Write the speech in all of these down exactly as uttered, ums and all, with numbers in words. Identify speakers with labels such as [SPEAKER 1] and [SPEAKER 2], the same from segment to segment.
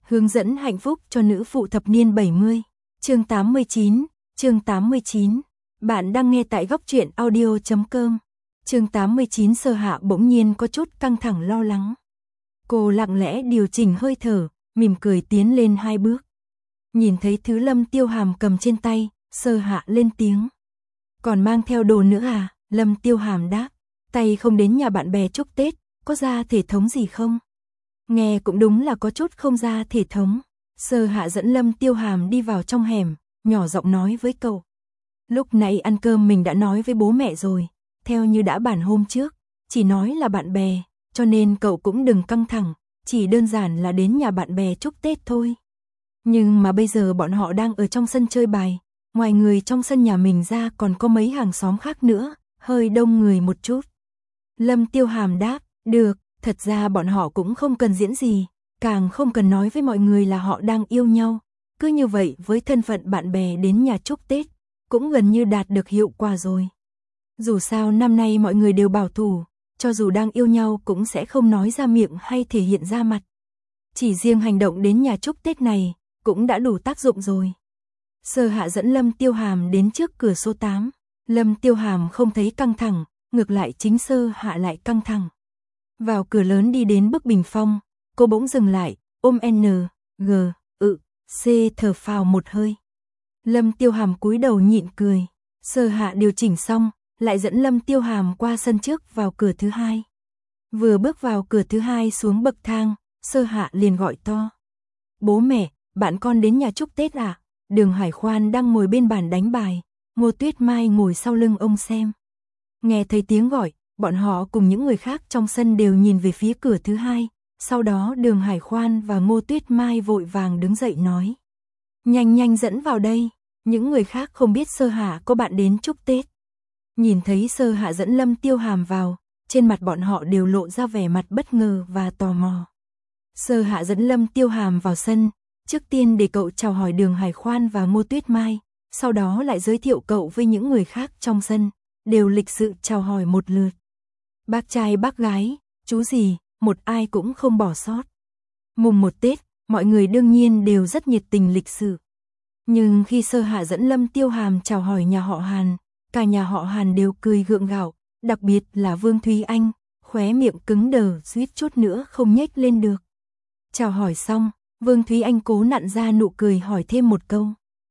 [SPEAKER 1] Hướng dẫn hạnh phúc cho nữ phụ thập niên bảy mươi. Chương tám mươi chín, chương tám mươi chín. Bạn đang nghe tại góc truyện audio chấm com. Chương tám mươi chín. Sơ Hạ bỗng nhiên có chút căng thẳng lo lắng. Cô lặng lẽ điều chỉnh hơi thở, mỉm cười tiến lên hai bước. Nhìn thấy thứ Lâm Tiêu Hàm cầm trên tay, Sơ Hạ lên tiếng. Còn mang theo đồ nữa à? Lâm Tiêu Hàm đáp. Tay không đến nhà bạn bè chúc Tết, có ra thể thống gì không? Nghe cũng đúng là có chút không ra thể thống. Sơ Hạ dẫn Lâm Tiêu Hàm đi vào trong hẻm, nhỏ giọng nói với cậu. Lúc nãy ăn cơm mình đã nói với bố mẹ rồi, theo như đã bàn hôm trước, chỉ nói là bạn bè, cho nên cậu cũng đừng căng thẳng, chỉ đơn giản là đến nhà bạn bè chúc Tết thôi. Nhưng mà bây giờ bọn họ đang ở trong sân chơi bài, ngoài người trong sân nhà mình ra còn có mấy hàng xóm khác nữa, hơi đông người một chút. Lâm Tiêu Hàm đáp, được, thật ra bọn họ cũng không cần diễn gì, càng không cần nói với mọi người là họ đang yêu nhau. Cứ như vậy với thân phận bạn bè đến nhà chúc Tết, cũng gần như đạt được hiệu quả rồi. Dù sao năm nay mọi người đều bảo thủ, cho dù đang yêu nhau cũng sẽ không nói ra miệng hay thể hiện ra mặt. Chỉ riêng hành động đến nhà chúc Tết này, cũng đã đủ tác dụng rồi. Sơ Hạ dẫn Lâm Tiêu Hàm đến trước cửa số tám. Lâm Tiêu Hàm không thấy căng thẳng, ngược lại chính Sơ Hạ lại căng thẳng. Vào cửa lớn đi đến bức bình phong, cô bỗng dừng lại, ôm N, G, ự, C thở phào một hơi. Lâm Tiêu Hàm cúi đầu nhịn cười. Sơ Hạ điều chỉnh xong, lại dẫn Lâm Tiêu Hàm qua sân trước vào cửa thứ hai. Vừa bước vào cửa thứ hai xuống bậc thang, Sơ Hạ liền gọi to. Bố mẹ, bạn con đến nhà chúc Tết à? Đường Hải Khoan đang ngồi bên bàn đánh bài, Ngô Tuyết Mai ngồi sau lưng ông xem. Nghe thấy tiếng gọi, bọn họ cùng những người khác trong sân đều nhìn về phía cửa thứ hai, sau đó Đường Hải Khoan và Ngô Tuyết Mai vội vàng đứng dậy nói. Nhanh nhanh dẫn vào đây, những người khác không biết Sơ Hạ có bạn đến chúc Tết. Nhìn thấy Sơ Hạ dẫn Lâm Tiêu Hàm vào, trên mặt bọn họ đều lộ ra vẻ mặt bất ngờ và tò mò. Sơ Hạ dẫn Lâm Tiêu Hàm vào sân, trước tiên để cậu chào hỏi Đường Hải Khoan và Ngô Tuyết Mai, sau đó lại giới thiệu cậu với những người khác trong sân, đều lịch sự chào hỏi một lượt. Bác trai bác gái, chú gì, một ai cũng không bỏ sót. Mùng một Tết, mọi người đương nhiên đều rất nhiệt tình lịch sự. Nhưng khi Sơ Hạ dẫn Lâm Tiêu Hàm chào hỏi nhà họ Hàn, cả nhà họ Hàn đều cười gượng gạo, đặc biệt là Vương Thúy Anh, khóe miệng cứng đờ suýt chút nữa không nhếch lên được. Chào hỏi xong, Vương Thúy Anh cố nặn ra nụ cười hỏi thêm một câu.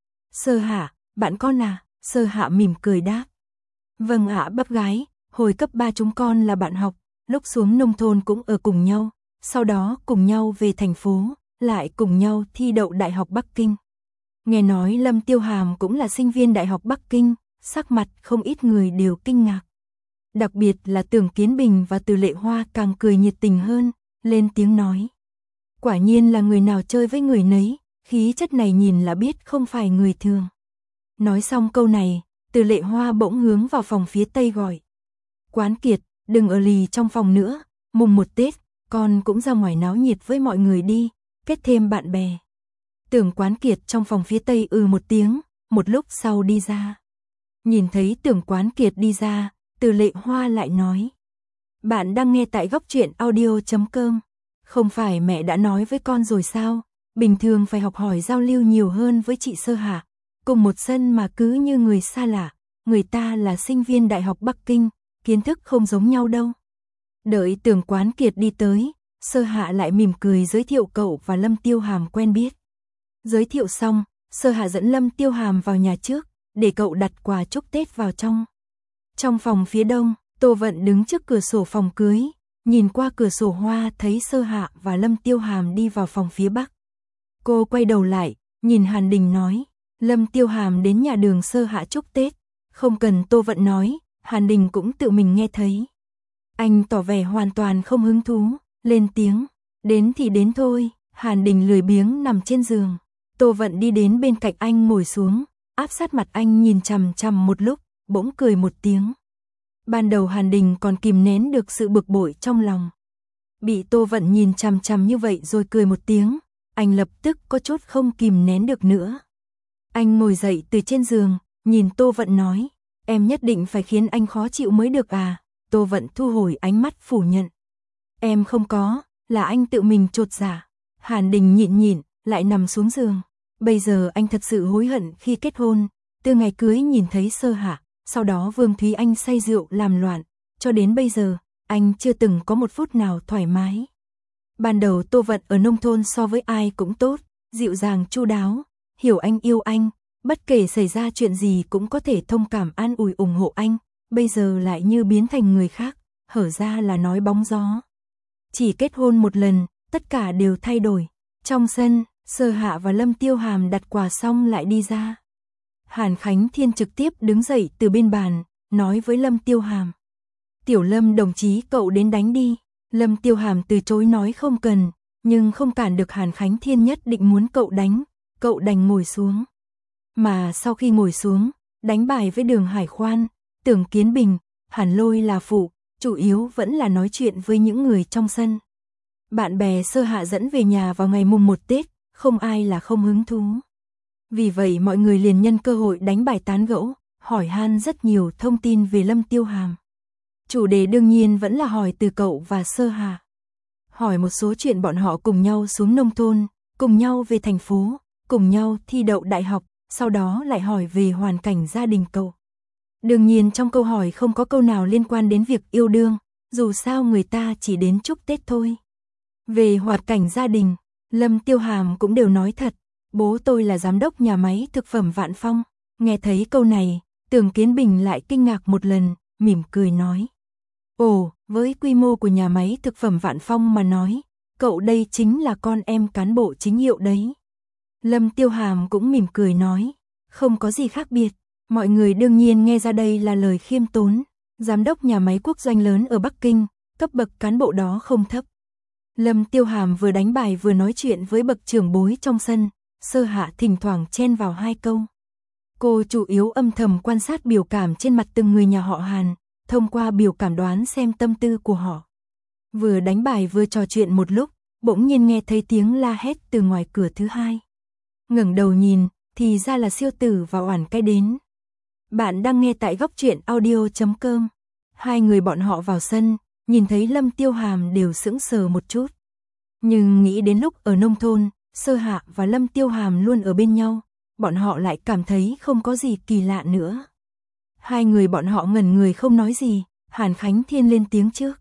[SPEAKER 1] Sơ Hạ, bạn con à? Sơ Hạ mỉm cười đáp. Vâng ạ bác gái, hồi cấp ba chúng con là bạn học, lúc xuống nông thôn cũng ở cùng nhau, sau đó cùng nhau về thành phố, lại cùng nhau thi đậu Đại học Bắc Kinh. Nghe nói Lâm Tiêu Hàm cũng là sinh viên Đại học Bắc Kinh, sắc mặt không ít người đều kinh ngạc. Đặc biệt là Tưởng Kiến Bình và Từ Lệ Hoa càng cười nhiệt tình hơn, lên tiếng nói. Quả nhiên là người nào chơi với người nấy, khí chất này nhìn là biết không phải người thường. Nói xong câu này, Từ Lệ Hoa bỗng hướng vào phòng phía tây gọi. Quán Kiệt, đừng ở lì trong phòng nữa, mùng một Tết, con cũng ra ngoài náo nhiệt với mọi người đi, kết thêm bạn bè. Tưởng Quán Kiệt trong phòng phía tây ừ một tiếng, một lúc sau đi ra. Nhìn thấy Tưởng Quán Kiệt đi ra, Từ Lệ Hoa lại nói. Bạn đang nghe tại góc truyện audio chấm com. Không phải mẹ đã nói với con rồi sao, bình thường phải học hỏi giao lưu nhiều hơn với chị Sơ Hạ. Cùng một sân mà cứ như người xa lạ, người ta là sinh viên Đại học Bắc Kinh, kiến thức không giống nhau đâu. Đợi Tưởng Quán Kiệt đi tới, Sơ Hạ lại mỉm cười giới thiệu cậu và Lâm Tiêu Hàm quen biết. Giới thiệu xong, Sơ Hạ dẫn Lâm Tiêu Hàm vào nhà trước, để cậu đặt quà chúc Tết vào trong. Trong phòng phía đông, Tô Vận đứng trước cửa sổ phòng cưới, nhìn qua cửa sổ hoa thấy Sơ Hạ và Lâm Tiêu Hàm đi vào phòng phía bắc. Cô quay đầu lại, nhìn Hàn Đình nói, Lâm Tiêu Hàm đến nhà Đường Sơ Hạ chúc Tết, không cần Tô Vận nói, Hàn Đình cũng tự mình nghe thấy. Anh tỏ vẻ hoàn toàn không hứng thú, lên tiếng, đến thì đến thôi. Hàn Đình lười biếng nằm trên giường. Tô Vận đi đến bên cạnh anh ngồi xuống, áp sát mặt anh nhìn chằm chằm một lúc, bỗng cười một tiếng. Ban đầu Hàn Đình còn kìm nén được sự bực bội trong lòng. Bị Tô Vận nhìn chằm chằm như vậy rồi cười một tiếng, anh lập tức có chút không kìm nén được nữa. Anh ngồi dậy từ trên giường, nhìn Tô Vận nói, em nhất định phải khiến anh khó chịu mới được à? Tô Vận thu hồi ánh mắt phủ nhận. Em không có, là anh tự mình chột dạ. Hàn Đình nhịn nhịn, lại nằm xuống giường. Bây giờ anh thật sự hối hận khi kết hôn, từ ngày cưới nhìn thấy Sơ Hạ, sau đó Vương Thúy Anh say rượu làm loạn, cho đến bây giờ, anh chưa từng có một phút nào thoải mái. Ban đầu Tô Vận ở nông thôn so với ai cũng tốt, dịu dàng chu đáo, hiểu anh yêu anh, bất kể xảy ra chuyện gì cũng có thể thông cảm an ủi ủng hộ anh, bây giờ lại như biến thành người khác, hở ra là nói bóng gió. Chỉ kết hôn một lần, tất cả đều thay đổi. Trong sân, Sơ Hạ và Lâm Tiêu Hàm đặt quà xong lại đi ra. Hàn Khánh Thiên trực tiếp đứng dậy từ bên bàn, nói với Lâm Tiêu Hàm. Tiểu Lâm đồng chí cậu đến đánh đi. Lâm Tiêu Hàm từ chối nói không cần, nhưng không cản được Hàn Khánh Thiên nhất định muốn cậu đánh, cậu đành ngồi xuống. Mà sau khi ngồi xuống, đánh bài với Đường Hải Khoan, Tưởng Kiến Bình, Hàn Lôi là phụ, chủ yếu vẫn là nói chuyện với những người trong sân. Bạn bè Sơ Hạ dẫn về nhà vào ngày mùng một Tết, không ai là không hứng thú. Vì vậy mọi người liền nhân cơ hội đánh bài tán gẫu, hỏi han rất nhiều thông tin về Lâm Tiêu Hàm. Chủ đề đương nhiên vẫn là hỏi từ cậu và Sơ Hạ. Hỏi một số chuyện bọn họ cùng nhau xuống nông thôn, cùng nhau về thành phố, cùng nhau thi đậu đại học, sau đó lại hỏi về hoàn cảnh gia đình cậu. Đương nhiên trong câu hỏi không có câu nào liên quan đến việc yêu đương, dù sao người ta chỉ đến chúc Tết thôi. Về hoàn cảnh gia đình, Lâm Tiêu Hàm cũng đều nói thật, bố tôi là giám đốc nhà máy thực phẩm Vạn Phong. Nghe thấy câu này, Tưởng Kiến Bình lại kinh ngạc một lần, mỉm cười nói. Ồ, với quy mô của nhà máy thực phẩm Vạn Phong mà nói, cậu đây chính là con em cán bộ chính hiệu đấy. Lâm Tiêu Hàm cũng mỉm cười nói, không có gì khác biệt. Mọi người đương nhiên nghe ra đây là lời khiêm tốn. Giám đốc nhà máy quốc doanh lớn ở Bắc Kinh, cấp bậc cán bộ đó không thấp. Lâm Tiêu Hàm vừa đánh bài vừa nói chuyện với bậc trưởng bối trong sân, Sơ Hạ thỉnh thoảng chen vào hai câu. Cô chủ yếu âm thầm quan sát biểu cảm trên mặt từng người nhà họ Hàn, thông qua biểu cảm đoán xem tâm tư của họ. Vừa đánh bài vừa trò chuyện một lúc, bỗng nhiên nghe thấy tiếng la hét từ ngoài cửa thứ hai. Ngẩng đầu nhìn, thì ra là Siêu Tử và Oản Cái đến. Bạn đang nghe tại góc truyện audio chấm com. Hai người bọn họ vào sân, nhìn thấy Lâm Tiêu Hàm đều sững sờ một chút. Nhưng nghĩ đến lúc ở nông thôn, Sơ Hạ và Lâm Tiêu Hàm luôn ở bên nhau, bọn họ lại cảm thấy không có gì kỳ lạ nữa. Hai người bọn họ ngẩn người không nói gì, Hàn Khánh Thiên lên tiếng trước.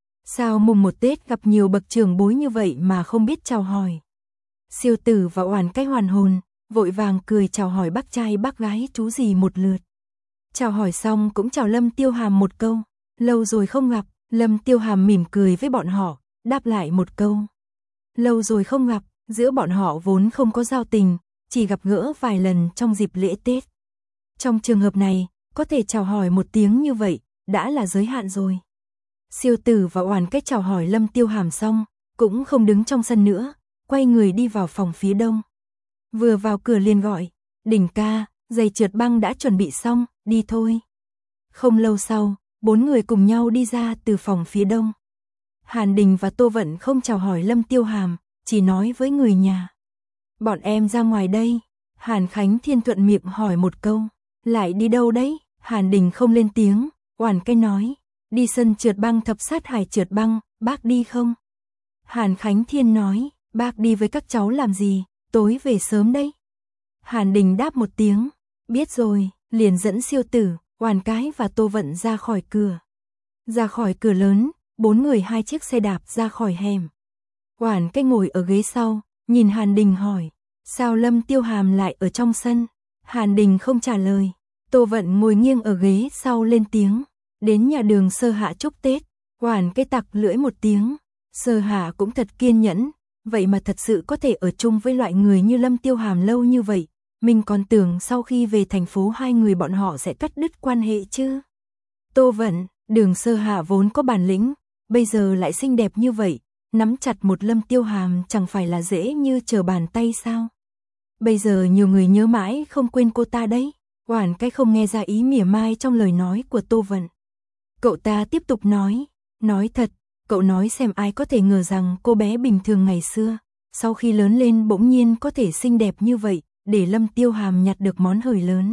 [SPEAKER 1] Sao mùng một Tết gặp nhiều bậc trưởng bối như vậy mà không biết chào hỏi? Siêu Tử và Oản Cái hoàn hồn, vội vàng cười chào hỏi bác trai bác gái chú gì một lượt. Chào hỏi xong cũng chào Lâm Tiêu Hàm một câu, lâu rồi không gặp. Lâm Tiêu Hàm mỉm cười với bọn họ, đáp lại một câu. Lâu rồi không gặp, giữa bọn họ vốn không có giao tình, chỉ gặp gỡ vài lần trong dịp lễ Tết. Trong trường hợp này, có thể chào hỏi một tiếng như vậy, đã là giới hạn rồi. Siêu Tử và Oản Cái chào hỏi Lâm Tiêu Hàm xong, cũng không đứng trong sân nữa, quay người đi vào phòng phía đông. Vừa vào cửa liền gọi, Đình ca, giày trượt băng đã chuẩn bị xong, đi thôi. Không lâu sau, bốn người cùng nhau đi ra từ phòng phía đông. Hàn Đình và Tô Vận không chào hỏi Lâm Tiêu Hàm, chỉ nói với người nhà. Bọn em ra ngoài đây. Hàn Khánh Thiên thuận miệng hỏi một câu. Lại đi đâu đấy? Hàn Đình không lên tiếng, Oản Cái nói. Đi sân trượt băng thập sát hải trượt băng, bác đi không? Hàn Khánh Thiên nói, bác đi với các cháu làm gì, tối về sớm đấy. Hàn Đình đáp một tiếng, biết rồi, liền dẫn Siêu Tử, Oản Cái và Tô Vận ra khỏi cửa. Ra khỏi cửa lớn, bốn người hai chiếc xe đạp ra khỏi hẻm. Oản Cái ngồi ở ghế sau, nhìn Hàn Đình hỏi, sao Lâm Tiêu Hàm lại ở trong sân? Hàn Đình không trả lời. Tô Vận ngồi nghiêng ở ghế sau lên tiếng, đến nhà Đường Sơ Hạ chúc Tết. Oản Cái tặc lưỡi một tiếng, Sơ Hạ cũng thật kiên nhẫn, vậy mà thật sự có thể ở chung với loại người như Lâm Tiêu Hàm lâu như vậy. Mình còn tưởng sau khi về thành phố hai người bọn họ sẽ cắt đứt quan hệ chứ. Tô Vận, Đường Sơ Hạ vốn có bản lĩnh, bây giờ lại xinh đẹp như vậy, nắm chặt một Lâm Tiêu Hàm chẳng phải là dễ như trở bàn tay sao? Bây giờ nhiều người nhớ mãi không quên cô ta đấy. Oản Cái không nghe ra ý mỉa mai trong lời nói của Tô Vận. Cậu ta tiếp tục nói, nói thật, cậu nói xem ai có thể ngờ rằng cô bé bình thường ngày xưa, sau khi lớn lên bỗng nhiên có thể xinh đẹp như vậy, để Lâm Tiêu Hàm nhặt được món hời lớn.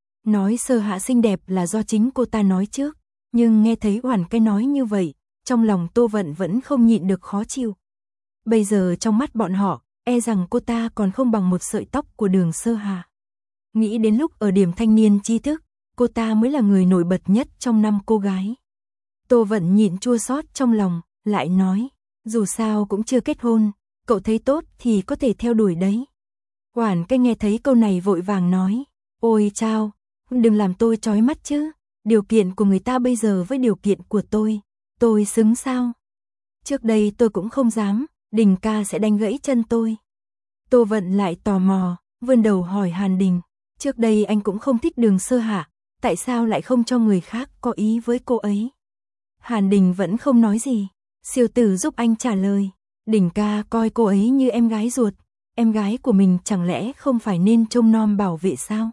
[SPEAKER 1] Nói Sơ Hạ xinh đẹp là do chính cô ta nói trước, nhưng nghe thấy Oản Cái nói như vậy, trong lòng Tô Vận vẫn không nhịn được khó chịu. Bây giờ trong mắt bọn họ, e rằng cô ta còn không bằng một sợi tóc của Đường Sơ Hà. Nghĩ đến lúc ở điểm thanh niên tri thức, cô ta mới là người nổi bật nhất trong năm cô gái. Tô Vận nhịn chua xót trong lòng, lại nói, dù sao cũng chưa kết hôn, cậu thấy tốt thì có thể theo đuổi đấy. Oản Cái nghe thấy câu này vội vàng nói, ôi chao, đừng làm tôi chói mắt chứ, điều kiện của người ta bây giờ với điều kiện của tôi, tôi xứng sao? Trước đây tôi cũng không dám, Đình ca sẽ đánh gãy chân tôi. Tô Vận lại tò mò, vươn đầu hỏi Hàn Đình, trước đây anh cũng không thích Đường Sơ Hạ, tại sao lại không cho người khác có ý với cô ấy? Hàn Đình vẫn không nói gì, Siêu Tử giúp anh trả lời, Đình ca coi cô ấy như em gái ruột, em gái của mình chẳng lẽ không phải nên trông nom bảo vệ sao?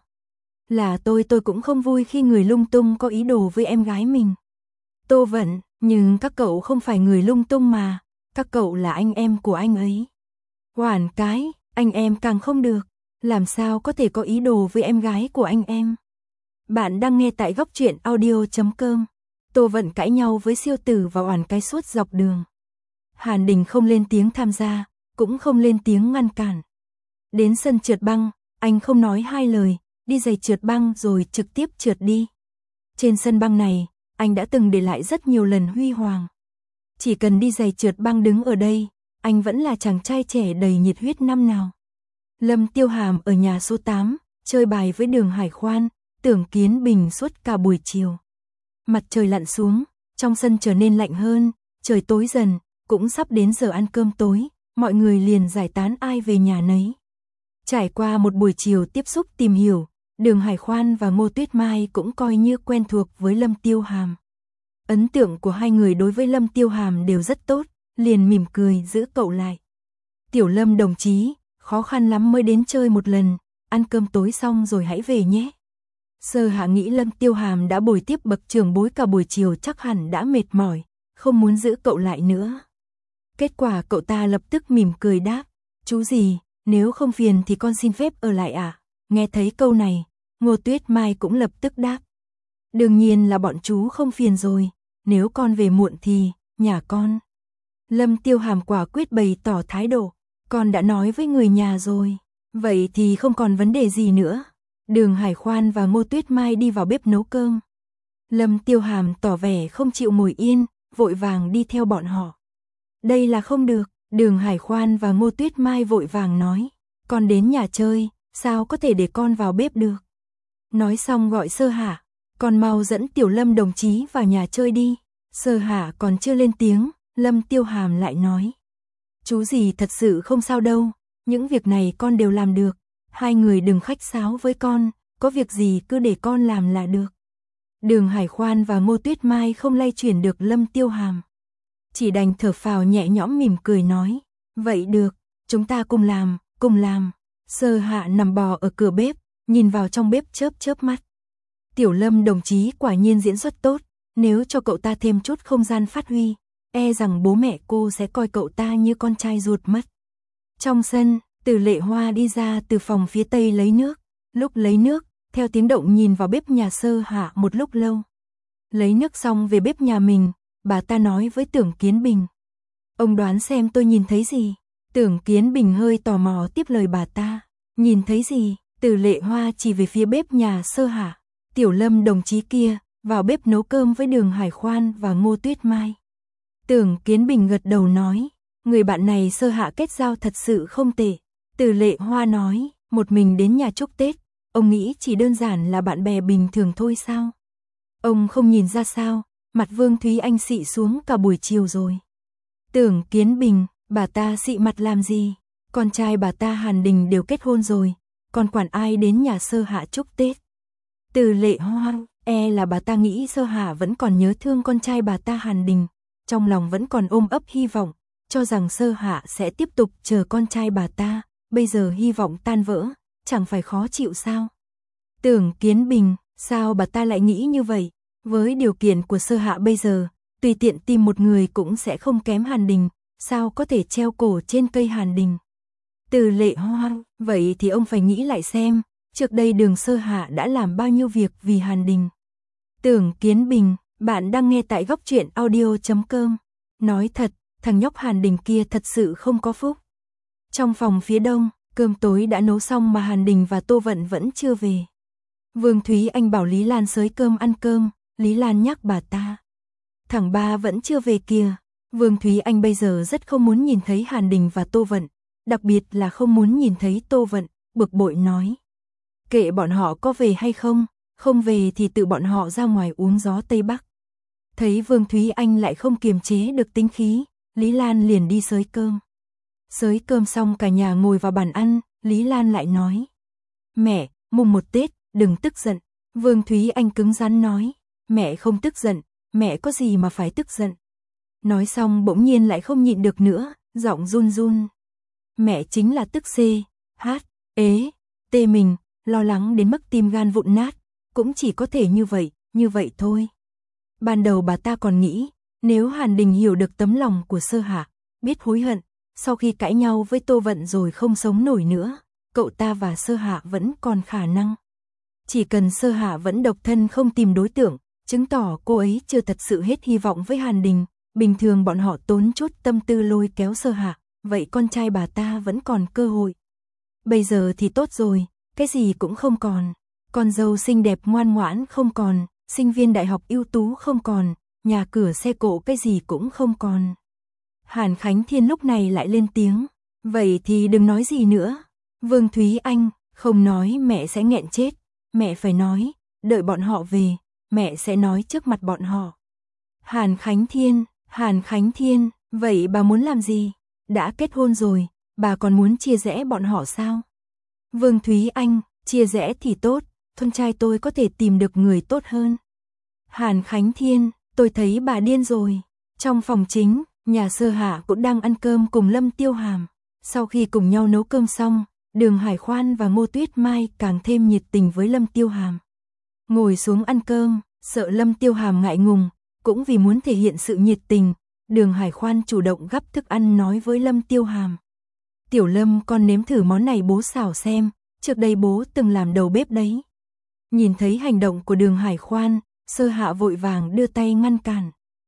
[SPEAKER 1] Là tôi tôi cũng không vui khi người lung tung có ý đồ với em gái mình. Tô Vận, nhưng các cậu không phải người lung tung mà, các cậu là anh em của anh ấy. Oản Cái, anh em càng không được, làm sao có thể có ý đồ với em gái của anh em. Bạn đang nghe tại góc truyện audio chấm com. Tô Vận cãi nhau với Siêu Tử và Oản Cái suốt dọc đường. Hàn Đình không lên tiếng tham gia, cũng không lên tiếng ngăn cản. Đến sân trượt băng, anh không nói hai lời, đi giày trượt băng rồi trực tiếp trượt đi. Trên sân băng này, anh đã từng để lại rất nhiều lần huy hoàng. Chỉ cần đi giày trượt băng đứng ở đây, anh vẫn là chàng trai trẻ đầy nhiệt huyết năm nào. Lâm Tiêu Hàm ở nhà số tám, chơi bài với Đường Hải Khoan, Tưởng Kiến Bình suốt cả buổi chiều. Mặt trời lặn xuống, trong sân trở nên lạnh hơn, trời tối dần, cũng sắp đến giờ ăn cơm tối, mọi người liền giải tán ai về nhà nấy. Trải qua một buổi chiều tiếp xúc tìm hiểu, Đường Hải Khoan và Ngô Tuyết Mai cũng coi như quen thuộc với Lâm Tiêu Hàm. Ấn tượng của hai người đối với Lâm Tiêu Hàm đều rất tốt, liền mỉm cười giữ cậu lại. Tiểu Lâm đồng chí, khó khăn lắm mới đến chơi một lần, ăn cơm tối xong rồi hãy về nhé. Sơ Hạ nghĩ Lâm Tiêu Hàm đã bồi tiếp bậc trưởng bối cả buổi chiều chắc hẳn đã mệt mỏi, không muốn giữ cậu lại nữa. Kết quả cậu ta lập tức mỉm cười đáp, chú gì, nếu không phiền thì con xin phép ở lại à? Nghe thấy câu này, Ngô Tuyết Mai cũng lập tức đáp. Đương nhiên là bọn chú không phiền rồi, nếu con về muộn thì, nhà con. Lâm Tiêu Hàm quả quyết bày tỏ thái độ, con đã nói với người nhà rồi, vậy thì không còn vấn đề gì nữa. Đường Hải Khoan và Ngô Tuyết Mai đi vào bếp nấu cơm. Lâm Tiêu Hàm tỏ vẻ không chịu ngồi yên, vội vàng đi theo bọn họ. Đây là không được, Đường Hải Khoan và Ngô Tuyết Mai vội vàng nói, con đến nhà chơi, sao có thể để con vào bếp được. Nói xong gọi Sơ Hạ, con mau dẫn Tiểu Lâm đồng chí vào nhà chơi đi. Sơ Hạ còn chưa lên tiếng, Lâm Tiêu Hàm lại nói, chú gì thật sự không sao đâu, những việc này con đều làm được, hai người đừng khách sáo với con, có việc gì cứ để con làm là được. Đường Hải Khoan và Ngô Tuyết Mai không lay chuyển được Lâm Tiêu Hàm, chỉ đành thở phào nhẹ nhõm mỉm cười nói, vậy được, chúng ta cùng làm, cùng làm. Sơ Hạ nằm bò ở cửa bếp, nhìn vào trong bếp chớp chớp mắt. Tiểu Lâm đồng chí quả nhiên diễn xuất tốt, nếu cho cậu ta thêm chút không gian phát huy, e rằng bố mẹ cô sẽ coi cậu ta như con trai ruột mất. Trong sân, Từ Lệ Hoa đi ra từ phòng phía tây lấy nước, lúc lấy nước, theo tiếng động nhìn vào bếp nhà Sơ Hạ một lúc lâu. Lấy nước xong về bếp nhà mình, bà ta nói với Tưởng Kiến Bình, ông đoán xem tôi nhìn thấy gì. Tưởng Kiến Bình hơi tò mò tiếp lời bà ta, nhìn thấy gì? Từ Lệ Hoa chỉ về phía bếp nhà Sơ Hạ, Tiểu Lâm đồng chí kia, vào bếp nấu cơm với Đường Hải Khoan và Ngô Tuyết Mai. Tưởng Kiến Bình gật đầu nói, người bạn này Sơ Hạ kết giao thật sự không tệ. Từ Lệ Hoa nói, một mình đến nhà chúc Tết, ông nghĩ chỉ đơn giản là bạn bè bình thường thôi sao? Ông không nhìn ra sao, mặt Vương Thúy Anh xị xuống cả buổi chiều rồi. Tưởng Kiến Bình, bà ta xị mặt làm gì? Con trai bà ta Hàn Đình đều kết hôn rồi, còn quản ai đến nhà Sơ Hạ chúc Tết? Từ Lệ Hoa, e là bà ta nghĩ Sơ Hạ vẫn còn nhớ thương con trai bà ta Hàn Đình, trong lòng vẫn còn ôm ấp hy vọng, cho rằng Sơ Hạ sẽ tiếp tục chờ con trai bà ta, bây giờ hy vọng tan vỡ, chẳng phải khó chịu sao? Tưởng Kiến Bình, sao bà ta lại nghĩ như vậy? Với điều kiện của Sơ Hạ bây giờ, tùy tiện tìm một người cũng sẽ không kém Hàn Đình, sao có thể treo cổ trên cây Hàn Đình? Từ Lệ Hoa, vậy thì ông phải nghĩ lại xem, trước đây Đường Sơ Hạ đã làm bao nhiêu việc vì Hàn Đình. Tưởng Kiến Bình, bạn đang nghe tại góc truyện audio chấm com. Nói thật, thằng nhóc Hàn Đình kia thật sự không có phúc. Trong phòng phía đông, cơm tối đã nấu xong mà Hàn Đình và Tô Vận vẫn chưa về. Vương Thúy Anh bảo Lý Lan xới cơm ăn cơm, Lý Lan nhắc bà ta. Thằng ba vẫn chưa về kìa. Vương Thúy Anh bây giờ rất không muốn nhìn thấy Hàn Đình và Tô Vận, đặc biệt là không muốn nhìn thấy Tô Vận, bực bội nói. Kệ bọn họ có về hay không, không về thì tự bọn họ ra ngoài uống gió Tây Bắc. Thấy Vương Thúy Anh lại không kiềm chế được tính khí, Lý Lan liền đi xới cơm. Xới cơm xong cả nhà ngồi vào bàn ăn, Lý Lan lại nói. Mẹ, mùng một Tết, đừng tức giận. Vương Thúy Anh cứng rắn nói. Mẹ không tức giận, mẹ có gì mà phải tức giận. Nói xong bỗng nhiên lại không nhịn được nữa, giọng run run. Mẹ chính là tức xê, hát, ế, tê mình, lo lắng đến mức tim gan vụn nát, cũng chỉ có thể như vậy, như vậy thôi. Ban đầu bà ta còn nghĩ, nếu Hàn Đình hiểu được tấm lòng của Sơ Hạ, biết hối hận, sau khi cãi nhau với Tô Vận rồi không sống nổi nữa, cậu ta và Sơ Hạ vẫn còn khả năng. Chỉ cần Sơ Hạ vẫn độc thân không tìm đối tượng, chứng tỏ cô ấy chưa thật sự hết hy vọng với Hàn Đình, bình thường bọn họ tốn chút tâm tư lôi kéo Sơ Hạ, vậy con trai bà ta vẫn còn cơ hội. Bây giờ thì tốt rồi, cái gì cũng không còn, con dâu xinh đẹp ngoan ngoãn không còn, sinh viên đại học ưu tú không còn, nhà cửa xe cộ cái gì cũng không còn. Hàn Khánh Thiên lúc này lại lên tiếng, vậy thì đừng nói gì nữa. Vương Thúy Anh, không nói mẹ sẽ nghẹn chết, mẹ phải nói, đợi bọn họ về, mẹ sẽ nói trước mặt bọn họ. Hàn Khánh Thiên, Hàn Khánh Thiên, vậy bà muốn làm gì? Đã kết hôn rồi, bà còn muốn chia rẽ bọn họ sao? Vương Thúy Anh, chia rẽ thì tốt, con trai tôi có thể tìm được người tốt hơn. Hàn Khánh Thiên, tôi thấy bà điên rồi. Trong phòng chính, nhà Sơ Hạ cũng đang ăn cơm cùng Lâm Tiêu Hàm. Sau khi cùng nhau nấu cơm xong, Đường Hải Khoan và Ngô Tuyết Mai càng thêm nhiệt tình với Lâm Tiêu Hàm. Ngồi xuống ăn cơm, sợ Lâm Tiêu Hàm ngại ngùng, cũng vì muốn thể hiện sự nhiệt tình, Đường Hải Khoan chủ động gắp thức ăn nói với Lâm Tiêu Hàm. Tiểu Lâm, con nếm thử món này bố xào xem, trước đây bố từng làm đầu bếp đấy. Nhìn thấy hành động của Đường Hải Khoan, Sơ Hạ vội vàng đưa tay ngăn cản.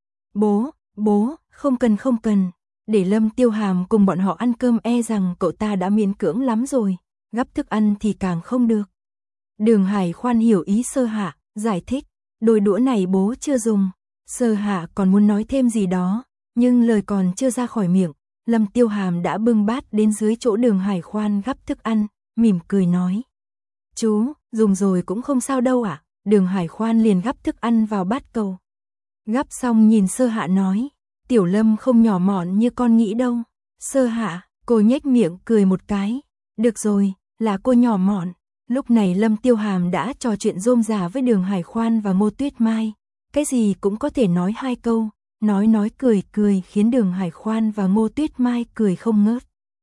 [SPEAKER 1] Bố, bố, không cần không cần, để Lâm Tiêu Hàm cùng bọn họ ăn cơm e rằng cậu ta đã miễn cưỡng lắm rồi, gắp thức ăn thì càng không được. Đường Hải Khoan hiểu ý Sơ Hạ, giải thích, đôi đũa này bố chưa dùng. Sơ Hạ còn muốn nói thêm gì đó, nhưng lời còn chưa ra khỏi miệng, Lâm Tiêu Hàm đã bưng bát đến dưới chỗ Đường Hải Khoan gắp thức ăn, mỉm cười nói. Chú, dùng rồi cũng không sao đâu ạ. À? Đường Hải Khoan liền gắp thức ăn vào bát cầu. Gắp xong nhìn Sơ Hạ nói, Tiểu Lâm không nhỏ mọn như con nghĩ đâu. Sơ Hạ, cô nhếch miệng cười một cái. Được rồi, là cô nhỏ mọn. Lúc này Lâm Tiêu Hàm đã trò chuyện rôm rả với Đường Hải Khoan và Ngô Tuyết Mai. Cái gì cũng có thể nói hai câu, nói nói cười cười khiến Đường Hải Khoan và Ngô Tuyết Mai cười không ngớt.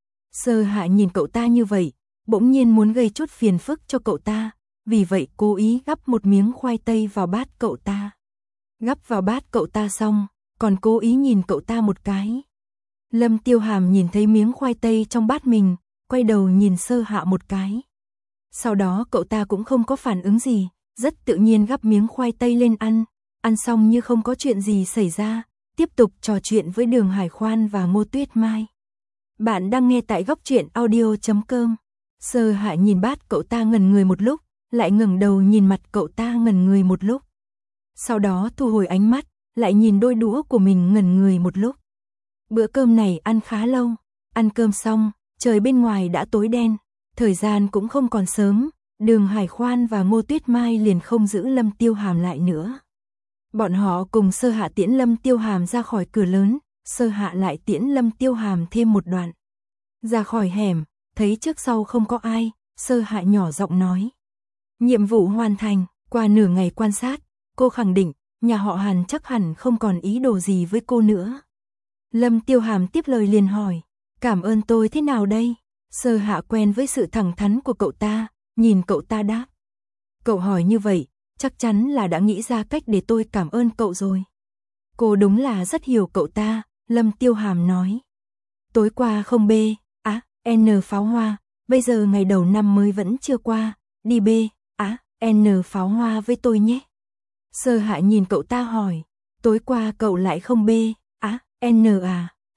[SPEAKER 1] Sơ Hạ nhìn cậu ta như vậy, bỗng nhiên muốn gây chút phiền phức cho cậu ta, vì vậy cố ý gắp một miếng khoai tây vào bát cậu ta. Gắp vào bát cậu ta xong, còn cố ý nhìn cậu ta một cái. Lâm Tiêu Hàm nhìn thấy miếng khoai tây trong bát mình, quay đầu nhìn Sơ Hạ một cái. Sau đó cậu ta cũng không có phản ứng gì, rất tự nhiên gắp miếng khoai tây lên ăn, ăn xong như không có chuyện gì xảy ra, tiếp tục trò chuyện với Đường Hải Khoan và Ngô Tuyết Mai. Bạn đang nghe tại góc truyện audio chấm com. Sơ Hạ nhìn bát cậu ta ngẩn người một lúc, lại ngẩng đầu nhìn mặt cậu ta ngẩn người một lúc. Sau đó thu hồi ánh mắt, lại nhìn đôi đũa của mình ngẩn người một lúc. Bữa cơm này ăn khá lâu, ăn cơm xong, trời bên ngoài đã tối đen, thời gian cũng không còn sớm, Đường Hải Khoan và Ngô Tuyết Mai liền không giữ Lâm Tiêu Hàm lại nữa. Bọn họ cùng Sơ Hạ tiễn Lâm Tiêu Hàm ra khỏi cửa lớn, Sơ Hạ lại tiễn Lâm Tiêu Hàm thêm một đoạn. Ra khỏi hẻm, thấy trước sau không có ai, Sơ Hạ nhỏ giọng nói. Nhiệm vụ hoàn thành, qua nửa ngày quan sát, cô khẳng định, nhà họ Hàn chắc hẳn không còn ý đồ gì với cô nữa. Lâm Tiêu Hàm tiếp lời liền hỏi, cảm ơn tôi thế nào đây? Sơ Hạ quen với sự thẳng thắn của cậu ta, nhìn cậu ta đáp. Cậu hỏi như vậy, chắc chắn là đã nghĩ ra cách để tôi cảm ơn cậu rồi. Cô đúng là rất hiểu cậu ta, Lâm Tiêu Hàm nói. Tối qua không bê, á, à, N pháo hoa, bây giờ ngày đầu năm mới vẫn chưa qua, đi bê, á, à, N pháo hoa với tôi nhé. Sơ Hạ nhìn cậu ta hỏi, tối qua cậu lại không bê, á, à, N à,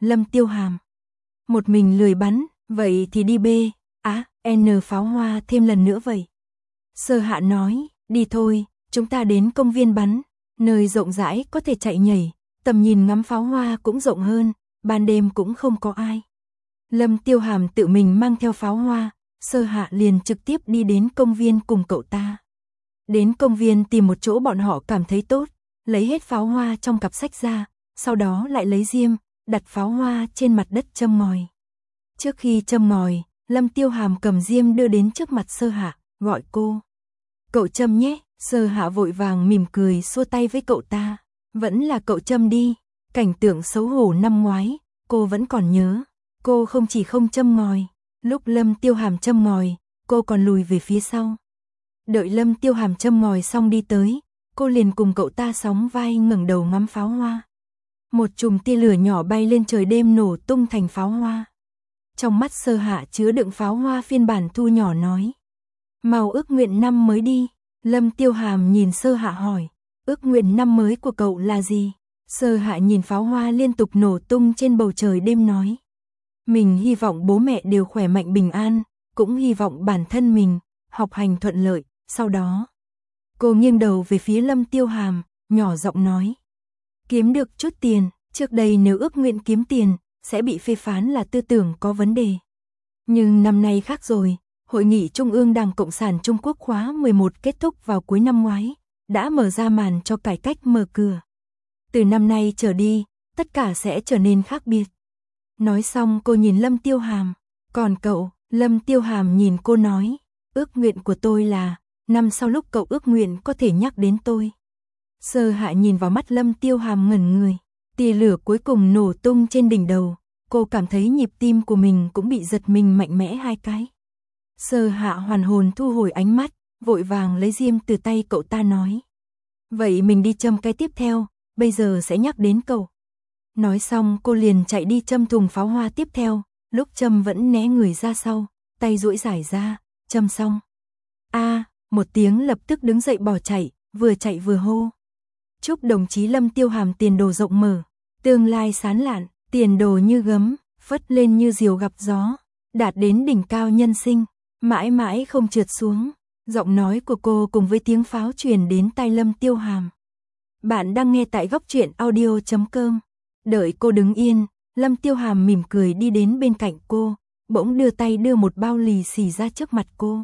[SPEAKER 1] Lâm Tiêu Hàm. Một mình lười bắn, vậy thì đi B, á, N pháo hoa thêm lần nữa vậy. Sơ Hạ nói, đi thôi, chúng ta đến công viên bắn, nơi rộng rãi có thể chạy nhảy, tầm nhìn ngắm pháo hoa cũng rộng hơn, ban đêm cũng không có ai. Lâm Tiêu Hàm tự mình mang theo pháo hoa, Sơ Hạ liền trực tiếp đi đến công viên cùng cậu ta. Đến công viên tìm một chỗ bọn họ cảm thấy tốt, lấy hết pháo hoa trong cặp sách ra, sau đó lại lấy diêm, đặt pháo hoa trên mặt đất châm ngòi. Trước khi châm ngòi, Lâm Tiêu Hàm cầm diêm đưa đến trước mặt Sơ Hạ, gọi cô. Cậu châm nhé, Sơ Hạ vội vàng mỉm cười xua tay với cậu ta. Vẫn là cậu châm đi, cảnh tượng xấu hổ năm ngoái, cô vẫn còn nhớ. Cô không chỉ không châm ngòi, lúc Lâm Tiêu Hàm châm ngòi, cô còn lùi về phía sau. Đợi Lâm Tiêu Hàm châm ngòi xong đi tới, cô liền cùng cậu ta sóng vai ngẩng đầu ngắm pháo hoa. Một chùm tia lửa nhỏ bay lên trời đêm nổ tung thành pháo hoa. Trong mắt Sơ Hạ chứa đựng pháo hoa phiên bản thu nhỏ nói. Màu ước nguyện năm mới đi. Lâm Tiêu Hàm nhìn Sơ Hạ hỏi. Ước nguyện năm mới của cậu là gì? Sơ Hạ nhìn pháo hoa liên tục nổ tung trên bầu trời đêm nói. Mình hy vọng bố mẹ đều khỏe mạnh bình an, cũng hy vọng bản thân mình, học hành thuận lợi, sau đó. Cô nghiêng đầu về phía Lâm Tiêu Hàm, nhỏ giọng nói. Kiếm được chút tiền, trước đây nếu ước nguyện kiếm tiền, sẽ bị phê phán là tư tưởng có vấn đề. Nhưng năm nay khác rồi, Hội nghị Trung ương Đảng Cộng sản Trung Quốc khóa mười một kết thúc vào cuối năm ngoái, đã mở ra màn cho cải cách mở cửa. Từ năm nay trở đi, tất cả sẽ trở nên khác biệt. Nói xong cô nhìn Lâm Tiêu Hàm, còn cậu, Lâm Tiêu Hàm nhìn cô nói, ước nguyện của tôi là, năm sau lúc cậu ước nguyện có thể nhắc đến tôi. Sơ Hạ nhìn vào mắt Lâm Tiêu Hàm ngẩn người, tia lửa cuối cùng nổ tung trên đỉnh đầu, cô cảm thấy nhịp tim của mình cũng bị giật mình mạnh mẽ hai cái. Sơ Hạ hoàn hồn thu hồi ánh mắt, vội vàng lấy diêm từ tay cậu ta nói. Vậy mình đi châm cái tiếp theo, bây giờ sẽ nhắc đến cậu. Nói xong cô liền chạy đi châm thùng pháo hoa tiếp theo, lúc châm vẫn né người ra sau, tay duỗi giải ra, châm xong. A, à, một tiếng lập tức đứng dậy bỏ chạy, vừa chạy vừa hô. Chúc đồng chí Lâm Tiêu Hàm tiền đồ rộng mở, tương lai sáng lạn, tiền đồ như gấm, phất lên như diều gặp gió, đạt đến đỉnh cao nhân sinh, mãi mãi không trượt xuống. Giọng nói của cô cùng với tiếng pháo truyền đến tai Lâm Tiêu Hàm. Bạn đang nghe tại góc truyện audio chấm com. Đợi cô đứng yên, Lâm Tiêu Hàm mỉm cười đi đến bên cạnh cô, bỗng đưa tay đưa một bao lì xì ra trước mặt cô.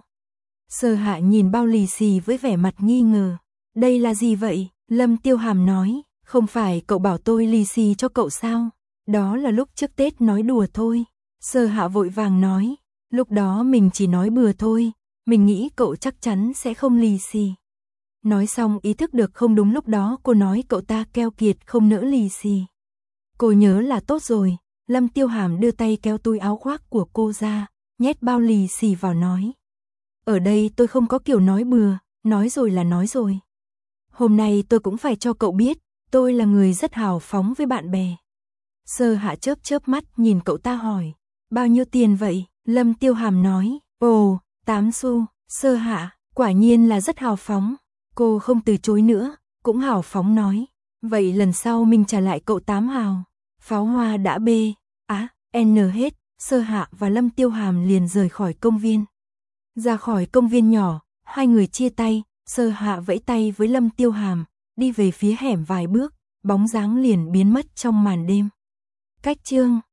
[SPEAKER 1] Sơ Hạ nhìn bao lì xì với vẻ mặt nghi ngờ. Đây là gì vậy? Lâm Tiêu Hàm nói, không phải cậu bảo tôi lì xì cho cậu sao? Đó là lúc trước Tết nói đùa thôi. Sơ Hạ vội vàng nói, lúc đó mình chỉ nói bừa thôi, mình nghĩ cậu chắc chắn sẽ không lì xì. Nói xong ý thức được không đúng, lúc đó cô nói cậu ta keo kiệt không nỡ lì xì. Cô nhớ là tốt rồi, Lâm Tiêu Hàm đưa tay kéo túi áo khoác của cô ra, nhét bao lì xì vào nói. Ở đây tôi không có kiểu nói bừa, nói rồi là nói rồi. Hôm nay tôi cũng phải cho cậu biết, tôi là người rất hào phóng với bạn bè. Sơ Hạ chớp chớp mắt nhìn cậu ta hỏi, bao nhiêu tiền vậy? Lâm Tiêu Hàm nói, ồ, tám xu. Sơ Hạ, quả nhiên là rất hào phóng. Cô không từ chối nữa, cũng hào phóng nói, vậy lần sau mình trả lại cậu tám hào. Pháo hoa đã B, á, N hết, Sơ Hạ và Lâm Tiêu Hàm liền rời khỏi công viên. Ra khỏi công viên nhỏ, hai người chia tay, Sơ Hạ vẫy tay với Lâm Tiêu Hàm, đi về phía hẻm vài bước, bóng dáng liền biến mất trong màn đêm. Cách chương